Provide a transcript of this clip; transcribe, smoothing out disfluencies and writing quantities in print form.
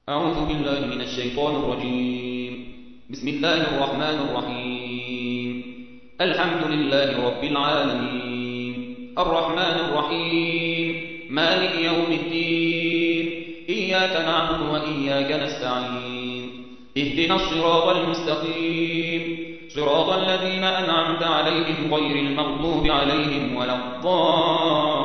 أعوذ بالله من الشيطان الرجيم. بسم الله الرحمن الرحيم. الحمد لله رب العالمين، الرحمن الرحيم، مالك يوم الدين، إياك نعبد وإياك نستعين، اهدنا الصراط المستقيم، صراط الذين أنعمت عليهم غير المغضوب عليهم ولا الضالين.